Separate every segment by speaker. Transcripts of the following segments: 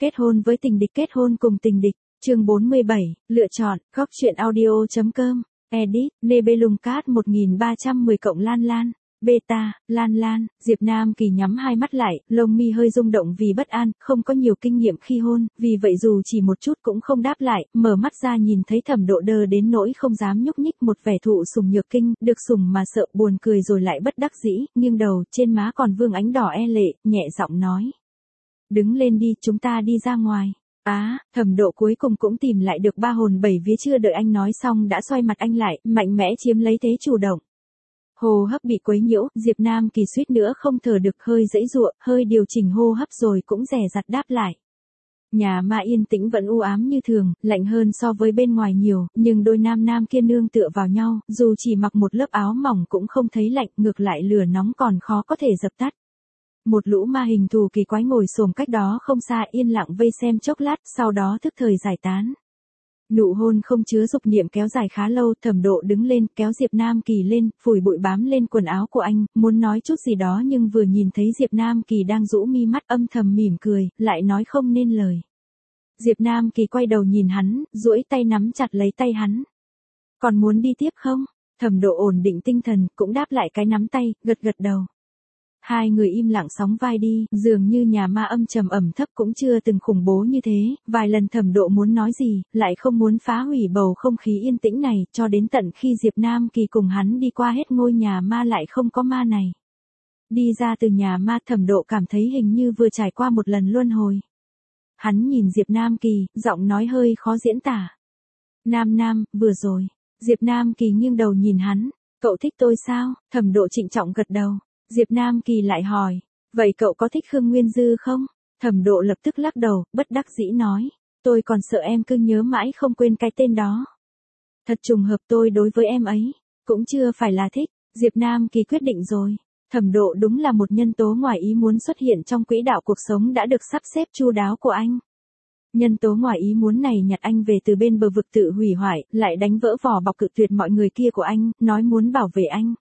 Speaker 1: Kết hôn với tình địch, kết hôn cùng tình địch. Chương 47, lựa chọn, góc truyện audio.com, edit, Nebelungcat 1310 cộng Lan Lan. Beta, Lan Lan, Diệp Nam Kỳ nhắm hai mắt lại, lông mi hơi rung động vì bất an, không có nhiều kinh nghiệm khi hôn, vì vậy dù chỉ một chút cũng không đáp lại, mở mắt ra nhìn thấy Thẩm Độ đờ đến nỗi không dám nhúc nhích, một vẻ thụ sủng nhược kinh, được sủng mà sợ, buồn cười rồi lại bất đắc dĩ, nghiêng đầu, trên má còn vương ánh đỏ e lệ, nhẹ giọng nói: "Đứng lên đi, chúng ta đi ra ngoài." Thẩm Độ cuối cùng cũng tìm lại được ba hồn bảy vía, chưa đợi anh nói xong đã xoay mặt anh lại, mạnh mẽ chiếm lấy thế chủ động. Hô hấp bị quấy nhiễu, Diệp Nam Kỳ suýt nữa không thở được, hơi giãy giụa, hơi điều chỉnh hô hấp rồi cũng dè dặt đáp lại. Nhà ma yên tĩnh vẫn u ám như thường, lạnh hơn so với bên ngoài nhiều, nhưng đôi nam kia nương tựa vào nhau, dù chỉ mặc một lớp áo mỏng cũng không thấy lạnh, ngược lại lửa nóng còn khó có thể dập tắt. Một lũ ma hình thù kỳ quái ngồi xổm cách đó không xa, yên lặng vây xem chốc lát, sau đó thức thời giải tán. Nụ hôn không chứa dục niệm kéo dài khá lâu, Thẩm Độ đứng lên, kéo Diệp Nam Kỳ lên, phủi bụi bám lên quần áo của anh, muốn nói chút gì đó nhưng vừa nhìn thấy Diệp Nam Kỳ đang rũ mi mắt, âm thầm mỉm cười, lại nói không nên lời. Diệp Nam Kỳ quay đầu nhìn hắn, duỗi tay nắm chặt lấy tay hắn. "Còn muốn đi tiếp không?" Thẩm Độ ổn định tinh thần, cũng đáp lại cái nắm tay, gật gật đầu. Hai người im lặng sóng vai đi, dường như nhà ma âm trầm ẩm thấp cũng chưa từng khủng bố như thế, vài lần Thẩm Độ muốn nói gì, lại không muốn phá hủy bầu không khí yên tĩnh này, cho đến tận khi Diệp Nam Kỳ cùng hắn đi qua hết ngôi nhà ma lại không có ma này. Đi ra từ nhà ma, Thẩm Độ cảm thấy hình như vừa trải qua một lần luân hồi. Hắn nhìn Diệp Nam Kỳ, giọng nói hơi khó diễn tả. Nam, vừa rồi." Diệp Nam Kỳ nghiêng đầu nhìn hắn. "Cậu thích tôi sao?" Thẩm Độ trịnh trọng gật đầu. Diệp Nam Kỳ lại hỏi: "Vậy cậu có thích Khương Nguyên Dư không?" Thẩm Độ lập tức lắc đầu, bất đắc dĩ nói: "Tôi còn sợ em cứ nhớ mãi không quên cái tên đó. Thật trùng hợp, tôi đối với em ấy cũng chưa phải là thích." Diệp Nam Kỳ quyết định rồi. Thẩm Độ đúng là một nhân tố ngoài ý muốn xuất hiện trong quỹ đạo cuộc sống đã được sắp xếp chu đáo của anh. Nhân tố ngoài ý muốn này nhặt anh về từ bên bờ vực tự hủy hoại, lại đánh vỡ vỏ bọc cự tuyệt mọi người kia của anh, nói muốn bảo vệ anh.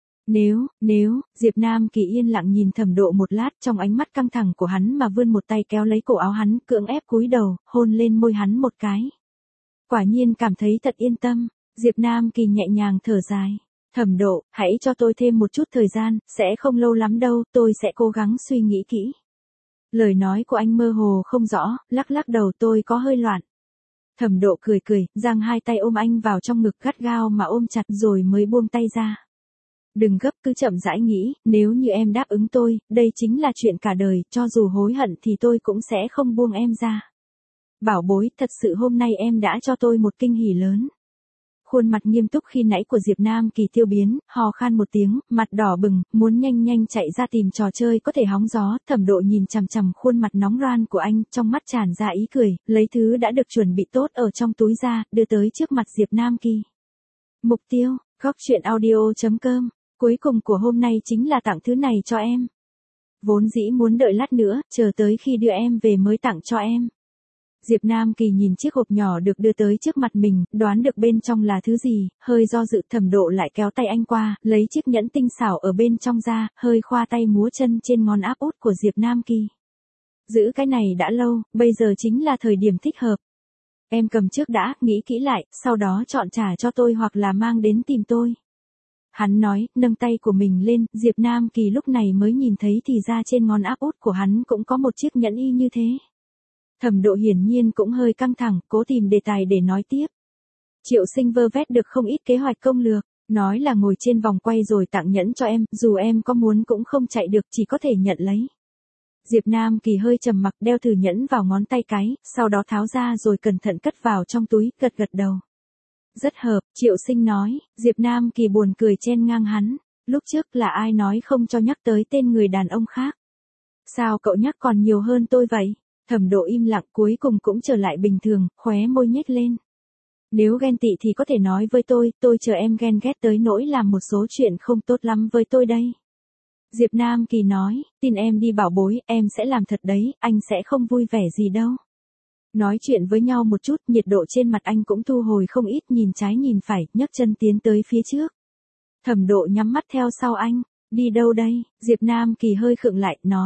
Speaker 1: Nếu, Diệp Nam Kỳ yên lặng nhìn Thẩm Độ một lát, trong ánh mắt căng thẳng của hắn mà vươn một tay kéo lấy cổ áo hắn, cưỡng ép cúi đầu, hôn lên môi hắn một cái. Quả nhiên cảm thấy thật yên tâm, Diệp Nam Kỳ nhẹ nhàng thở dài. "Thẩm Độ, hãy cho tôi thêm một chút thời gian, sẽ không lâu lắm đâu, tôi sẽ cố gắng suy nghĩ kỹ." Lời nói của anh mơ hồ không rõ, lắc đầu, "Tôi có hơi loạn." Thẩm Độ cười, giang hai tay ôm anh vào trong ngực gắt gao mà ôm chặt rồi mới buông tay ra. "Đừng gấp, cứ chậm rãi nghĩ, nếu như em đáp ứng tôi, đây chính là chuyện cả đời, cho dù hối hận thì tôi cũng sẽ không buông em ra. Bảo bối, thật sự hôm nay em đã cho tôi một kinh hỉ lớn." Khuôn mặt nghiêm túc khi nãy của Diệp Nam Kỳ tiêu biến, hò khan một tiếng, mặt đỏ bừng, muốn nhanh chạy ra tìm trò chơi có thể hóng gió. Thẩm Độ nhìn chằm chằm khuôn mặt nóng ran của anh, trong mắt tràn ra ý cười, lấy thứ đã được chuẩn bị tốt ở trong túi ra, đưa tới trước mặt Diệp Nam Kỳ. Mục tiêu, góc truyện audio.com. Cuối cùng của hôm nay chính là tặng thứ này cho em. Vốn dĩ muốn đợi lát nữa, chờ tới khi đưa em về mới tặng cho em. Diệp Nam Kỳ nhìn chiếc hộp nhỏ được đưa tới trước mặt mình, đoán được bên trong là thứ gì, hơi do dự. Thẩm Độ lại kéo tay anh qua, lấy chiếc nhẫn tinh xảo ở bên trong ra, hơi khoa tay múa chân trên ngón áp út của Diệp Nam Kỳ. "Giữ cái này đã lâu, bây giờ chính là thời điểm thích hợp. Em cầm trước đã, nghĩ kỹ lại, sau đó chọn trả cho tôi hoặc là mang đến tìm tôi." Hắn nói, nâng tay của mình lên, Diệp Nam Kỳ lúc này mới nhìn thấy thì ra trên ngón áp út của hắn cũng có một chiếc nhẫn y như thế. Thẩm Độ hiển nhiên cũng hơi căng thẳng, cố tìm đề tài để nói tiếp. Triệu Sinh vơ vét được không ít kế hoạch công lược, nói là ngồi trên vòng quay rồi tặng nhẫn cho em, dù em có muốn cũng không chạy được, chỉ có thể nhận lấy. Diệp Nam Kỳ hơi trầm mặc, đeo thử nhẫn vào ngón tay cái, sau đó tháo ra rồi cẩn thận cất vào trong túi, gật đầu. "Rất hợp," Triệu Sinh nói. Diệp Nam Kỳ buồn cười chen ngang hắn. "Lúc trước là ai nói không cho nhắc tới tên người đàn ông khác? Sao cậu nhắc còn nhiều hơn tôi vậy?" Thẩm Độ im lặng, cuối cùng cũng trở lại bình thường, khóe môi nhếch lên. "Nếu ghen tị thì có thể nói với tôi chờ em ghen ghét tới nỗi làm một số chuyện không tốt lắm với tôi đây." Diệp Nam Kỳ nói, "Tin em đi bảo bối, em sẽ làm thật đấy, anh sẽ không vui vẻ gì đâu." Nói chuyện với nhau một chút, nhiệt độ trên mặt anh cũng thu hồi không ít, nhìn trái nhìn phải, nhấc chân tiến tới phía trước. Thẩm Độ nhắm mắt theo sau anh. "Đi đâu đây?" Diệp Nam Kỳ hơi khựng lại, nói.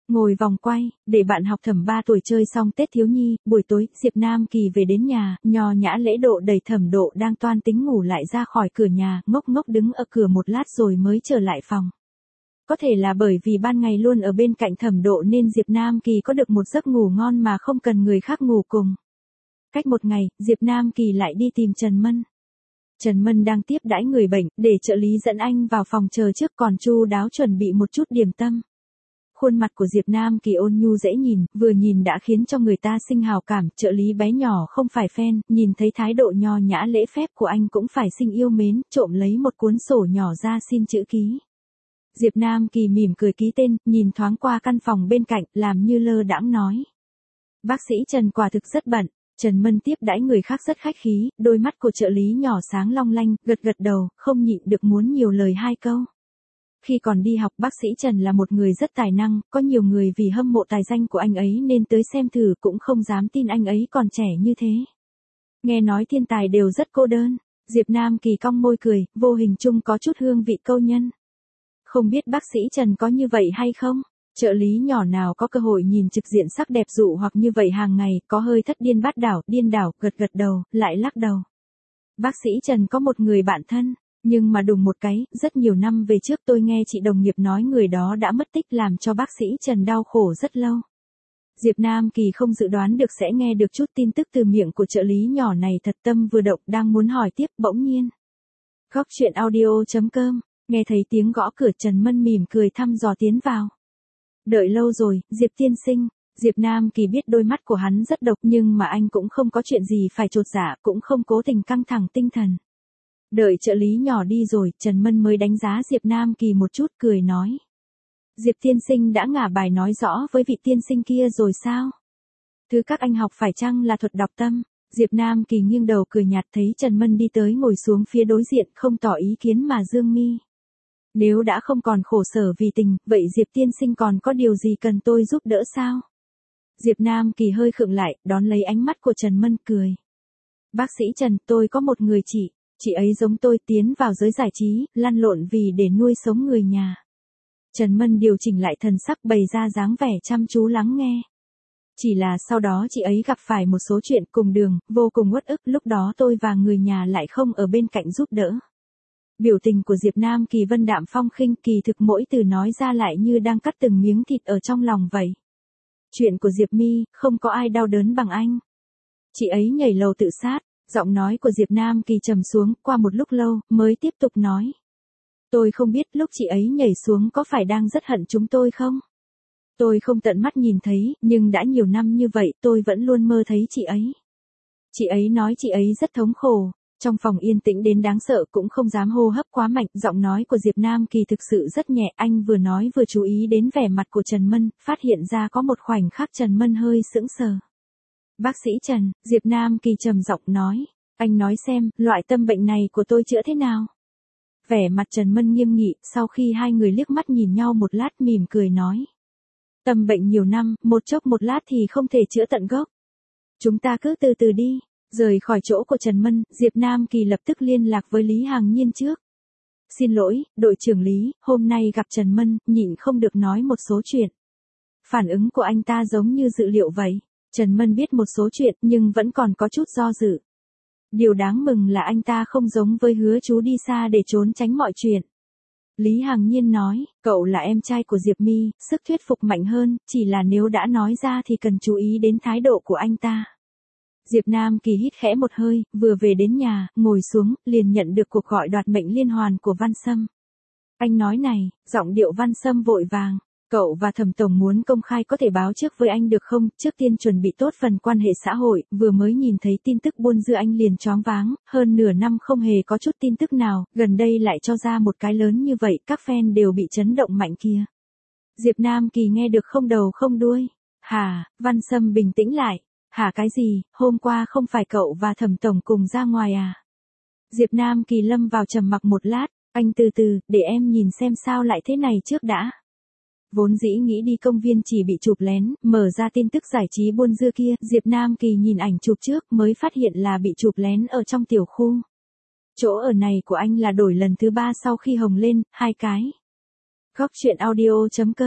Speaker 1: Ngồi vòng quay, để bạn học Thẩm 3 tuổi chơi xong Tết thiếu nhi, buổi tối, Diệp Nam Kỳ về đến nhà, nho nhã lễ độ đẩy Thẩm Độ đang toan tính ngủ lại ra khỏi cửa nhà, ngốc ngốc đứng ở cửa một lát rồi mới trở lại phòng. Có thể là bởi vì ban ngày luôn ở bên cạnh Thẩm Độ nên Diệp Nam Kỳ có được một giấc ngủ ngon mà không cần người khác ngủ cùng. Cách một ngày, Diệp Nam Kỳ lại đi tìm Trần Mân. Trần Mân đang tiếp đãi người bệnh, để trợ lý dẫn anh vào phòng chờ trước còn chu đáo chuẩn bị một chút điểm tâm. Khuôn mặt của Diệp Nam Kỳ ôn nhu dễ nhìn, vừa nhìn đã khiến cho người ta sinh hào cảm, trợ lý bé nhỏ không phải fan, nhìn thấy thái độ nho nhã lễ phép của anh cũng phải sinh yêu mến, trộm lấy một cuốn sổ nhỏ ra xin chữ ký. Diệp Nam Kỳ mỉm cười ký tên, nhìn thoáng qua căn phòng bên cạnh, làm như lơ đãng nói. Bác sĩ Trần quả thực rất bận. Trần Mân tiếp đãi người khác rất khách khí, đôi mắt của trợ lý nhỏ sáng long lanh, gật gật đầu, không nhịn được muốn nhiều lời hai câu. Khi còn đi học bác sĩ Trần là một người rất tài năng, có nhiều người vì hâm mộ tài danh của anh ấy nên tới xem thử cũng không dám tin anh ấy còn trẻ như thế. Nghe nói thiên tài đều rất cô đơn, Diệp Nam Kỳ cong môi cười, vô hình chung có chút hương vị câu nhân. Không biết bác sĩ Trần có như vậy hay không? Trợ lý nhỏ nào có cơ hội nhìn trực diện sắc đẹp dụ hoặc như vậy hàng ngày, có hơi thất điên điên đảo, gật gật đầu, lại lắc đầu. Bác sĩ Trần có một người bạn thân, nhưng mà đùng một cái, rất nhiều năm về trước tôi nghe chị đồng nghiệp nói người đó đã mất tích làm cho bác sĩ Trần đau khổ rất lâu. Diệp Nam Kỳ không dự đoán được sẽ nghe được chút tin tức từ miệng của trợ lý nhỏ này, thật tâm vừa động đang muốn hỏi tiếp bỗng nhiên. Góc chuyện audio.com, nghe thấy tiếng gõ cửa Trần Mân mỉm cười thăm dò tiến vào. Đợi lâu rồi, Diệp tiên sinh. Diệp Nam Kỳ biết đôi mắt của hắn rất độc nhưng mà anh cũng không có chuyện gì phải chột dạ, cũng không cố tình căng thẳng tinh thần. Đợi trợ lý nhỏ đi rồi, Trần Mân mới đánh giá Diệp Nam Kỳ một chút cười nói. Diệp tiên sinh đã ngả bài nói rõ với vị tiên sinh kia rồi sao? Thứ các anh học phải chăng là thuật đọc tâm? Diệp Nam Kỳ nghiêng đầu cười nhạt thấy Trần Mân đi tới ngồi xuống phía đối diện không tỏ ý kiến mà dương mi. Nếu đã không còn khổ sở vì tình, vậy Diệp tiên sinh còn có điều gì cần tôi giúp đỡ sao? Diệp Nam Kỳ hơi khựng lại, đón lấy ánh mắt của Trần Mân cười. Bác sĩ Trần, tôi có một người chị ấy giống tôi tiến vào giới giải trí, lăn lộn vì để nuôi sống người nhà. Trần Mân điều chỉnh lại thần sắc bày ra dáng vẻ chăm chú lắng nghe. Chỉ là sau đó chị ấy gặp phải một số chuyện cùng đường, vô cùng uất ức, lúc đó tôi và người nhà lại không ở bên cạnh giúp đỡ. Biểu tình của Diệp Nam Kỳ vân đạm phong khinh, kỳ thực mỗi từ nói ra lại như đang cắt từng miếng thịt ở trong lòng vậy. Chuyện của Diệp Mi, không có ai đau đớn bằng anh. Chị ấy nhảy lầu tự sát, giọng nói của Diệp Nam Kỳ trầm xuống, qua một lúc lâu, mới tiếp tục nói. Tôi không biết lúc chị ấy nhảy xuống có phải đang rất hận chúng tôi không? Tôi không tận mắt nhìn thấy, nhưng đã nhiều năm như vậy tôi vẫn luôn mơ thấy chị ấy. Chị ấy nói chị ấy rất thống khổ. Trong phòng yên tĩnh đến đáng sợ cũng không dám hô hấp quá mạnh, giọng nói của Diệp Nam Kỳ thực sự rất nhẹ, anh vừa nói vừa chú ý đến vẻ mặt của Trần Mân, phát hiện ra có một khoảnh khắc Trần Mân hơi sững sờ. Bác sĩ Trần, Diệp Nam Kỳ trầm giọng nói, anh nói xem, loại tâm bệnh này của tôi chữa thế nào? Vẻ mặt Trần Mân nghiêm nghị, sau khi hai người liếc mắt nhìn nhau một lát mỉm cười nói. Tâm bệnh nhiều năm, một chốc một lát thì không thể chữa tận gốc. Chúng ta cứ từ từ đi. Rời khỏi chỗ của Trần Mân, Diệp Nam Kỳ lập tức liên lạc với Lý Hằng Nhiên trước. Xin lỗi, đội trưởng Lý, hôm nay gặp Trần Mân, nhịn không được nói một số chuyện. Phản ứng của anh ta giống như dự liệu vậy. Trần Mân biết một số chuyện nhưng vẫn còn có chút do dự. Điều đáng mừng là anh ta không giống với Hứa chú đi xa để trốn tránh mọi chuyện. Lý Hằng Nhiên nói, cậu là em trai của Diệp Mi, sức thuyết phục mạnh hơn, chỉ là nếu đã nói ra thì cần chú ý đến thái độ của anh ta. Diệp Nam Kỳ hít khẽ một hơi, vừa về đến nhà, ngồi xuống, liền nhận được cuộc gọi đoạt mệnh liên hoàn của Văn Sâm. Anh nói này, giọng điệu Văn Sâm vội vàng. Cậu và Thẩm tổng muốn công khai có thể báo trước với anh được không? Trước tiên chuẩn bị tốt phần quan hệ xã hội, vừa mới nhìn thấy tin tức buôn dưa anh liền choáng váng, hơn nửa năm không hề có chút tin tức nào, gần đây lại cho ra một cái lớn như vậy, các fan đều bị chấn động mạnh kia. Diệp Nam Kỳ nghe được không đầu không đuôi. Hả? Văn Sâm bình tĩnh lại. Hả cái gì, hôm qua không phải cậu và Thẩm tổng cùng ra ngoài à? Diệp Nam Kỳ lâm vào trầm mặc một lát, anh từ từ, để em nhìn xem sao lại thế này trước đã. Vốn dĩ nghĩ đi công viên chỉ bị chụp lén, mở ra tin tức giải trí buôn dưa kia, Diệp Nam Kỳ nhìn ảnh chụp trước mới phát hiện là bị chụp lén ở trong tiểu khu. Chỗ ở này của anh là đổi lần thứ 3 sau khi hồng lên, 2 cái. Góc chuyện audio.com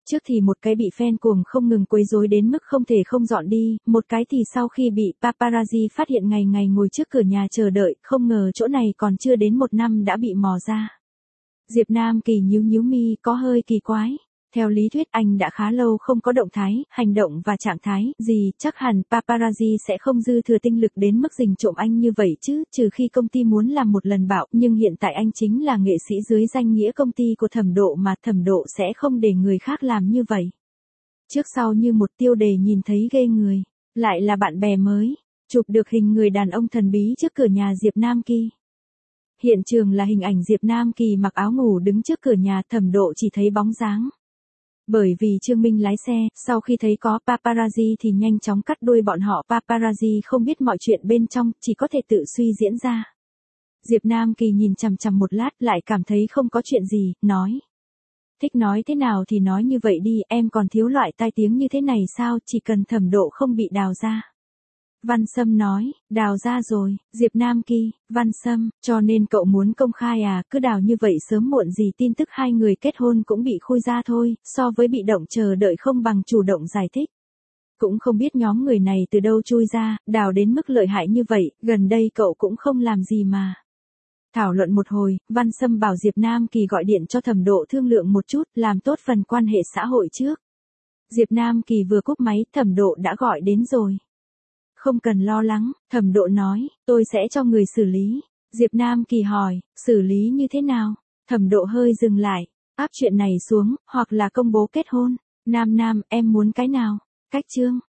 Speaker 1: Trước thì một cái bị fan cuồng không ngừng quấy rối đến mức không thể không dọn đi, một cái thì sau khi bị paparazzi phát hiện ngày ngày ngồi trước cửa nhà chờ đợi, không ngờ chỗ này còn chưa đến 1 năm đã bị mò ra. Diệp Nam Kỳ nhíu nhíu mi, có hơi kỳ quái. Theo lý thuyết anh đã khá lâu không có động thái, hành động và trạng thái gì, chắc hẳn paparazzi sẽ không dư thừa tinh lực đến mức rình trộm anh như vậy chứ, trừ khi công ty muốn làm một lần bạo, nhưng hiện tại anh chính là nghệ sĩ dưới danh nghĩa công ty của Thẩm Độ mà Thẩm Độ sẽ không để người khác làm như vậy. Trước sau như một tiêu đề nhìn thấy ghê người, lại là bạn bè mới, chụp được hình người đàn ông thần bí trước cửa nhà Diệp Nam Kỳ. Hiện trường là hình ảnh Diệp Nam Kỳ mặc áo ngủ đứng trước cửa nhà, Thẩm Độ chỉ thấy bóng dáng. Bởi vì Trương Minh lái xe, sau khi thấy có paparazzi thì nhanh chóng cắt đuôi bọn họ. Paparazzi không biết mọi chuyện bên trong, chỉ có thể tự suy diễn ra. Diệp Nam Kỳ nhìn chằm chằm một lát lại cảm thấy không có chuyện gì, nói. Thích nói thế nào thì nói như vậy đi, em còn thiếu loại tai tiếng như thế này sao, chỉ cần Thẩm Độ không bị đào ra. Văn Sâm nói, đào ra rồi, Diệp Nam Kỳ, Văn Sâm, cho nên cậu muốn công khai à, cứ đào như vậy sớm muộn gì tin tức hai người kết hôn cũng bị khui ra thôi, so với bị động chờ đợi không bằng chủ động giải thích. Cũng không biết nhóm người này từ đâu chui ra, đào đến mức lợi hại như vậy, gần đây cậu cũng không làm gì mà. Thảo luận một hồi, Văn Sâm bảo Diệp Nam Kỳ gọi điện cho Thẩm Độ thương lượng một chút, làm tốt phần quan hệ xã hội trước. Diệp Nam Kỳ vừa cúp máy, Thẩm Độ đã gọi đến rồi. Không cần lo lắng, Thẩm Độ nói, tôi sẽ cho người xử lý. Diệp Nam Kỳ hỏi, xử lý như thế nào? Thẩm Độ hơi dừng lại, áp chuyện này xuống, hoặc là công bố kết hôn. Nam, em muốn cái nào? Cách chương.